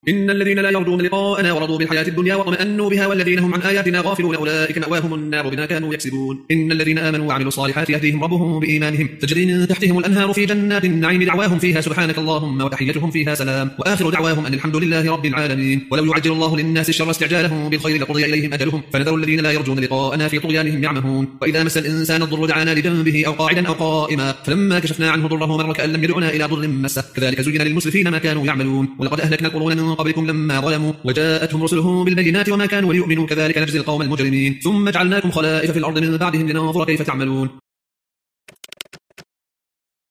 إن الذين لا يرجون لقاءنا ورضوا بالحياة الدنيا واطمأنوا بها والذين هم عن آياتنا غافلون أولئك مأواهم النار بما كانوا يكسبون. إن الذين آمنوا وعملوا الصالحات يهديهم ربهم بإيمانهم تجري من تحتهم الأنهار في جنات النعيم دعواهم فيها سبحانك اللهم وتحيتهم فيها سلام وآخر دعواهم أن الحمد لله رب العالمين. ولو يعجل الله للناس الشر استعجالهم بالخير لقضي إليهم أجلهم فنذر الذين لا يرجون لقاءنا في طغيانهم يعمهون. وإذا مس الإنسان الضر دعانا لجنبه أو قاعدا أو قائما فلما كشفنا عنه ضره مر كأن لم يدعنا إلى ضر مسه كذلك زين للمسرفين ما كانوا يعملون. ولقد أهلكنا القرون من قبلكم لما ظلموا وجاءتهم رسلهم بالبينات وما كانوا ليؤمنوا كذلك نجزي القوم المجرمين ثم جعلناكم خلائف في الأرض من بعدهم لننظر كيف تعملون.